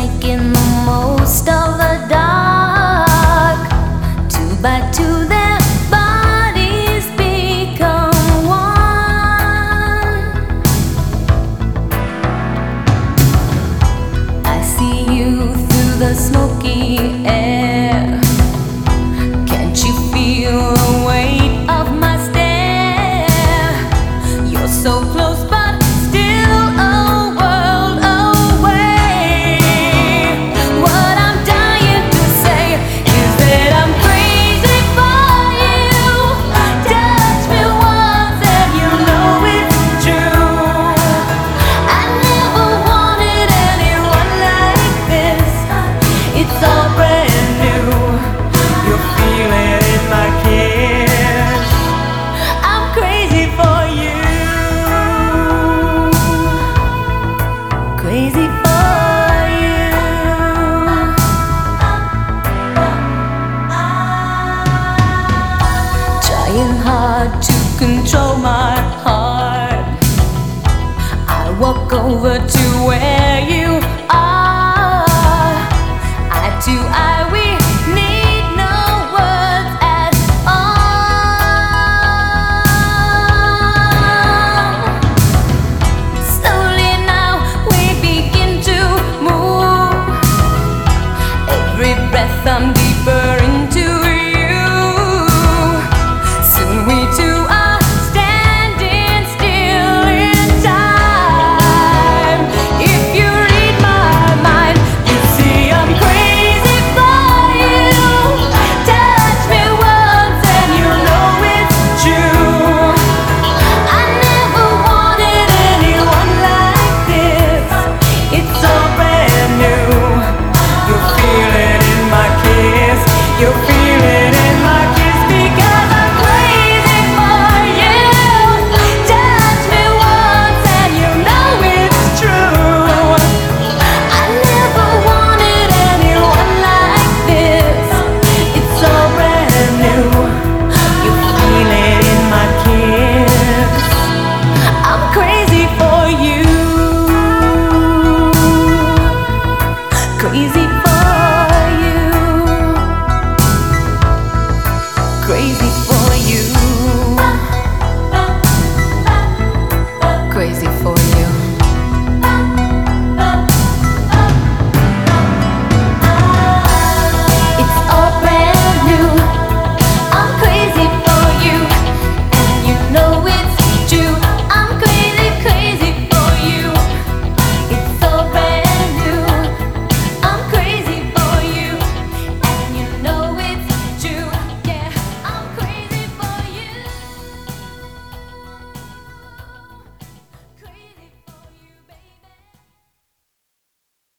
making the most of the dark. Two by two, their bodies become one. I see you through the smoky air. Can't you feel the weight of my stare? You're so close, but still a world away. What I'm dying to say is that I'm crazy for you. Touch me once and you know it's true. I never wanted anyone like this. It's all brand new. You're feeling in my kiss. I'm crazy for you. Crazy for you. Trying hard to control my heart. I walk over to where you are. Eye to eye, we need no words at all. Slowly now we begin to move. Every breath I'm deeper into you. Soon we two are standing still in time. If you read my mind, you see I'm crazy for you. Touch me once and you know it's true. I never wanted anyone like this. It's all brand new. You'll feel it in my kiss. You'll feel it in my kiss because I'm crazy for you. Touch me once and you know it's true. I never wanted anyone like this. It's all brand new. You feel it in my kiss. I'm crazy for you. Crazy for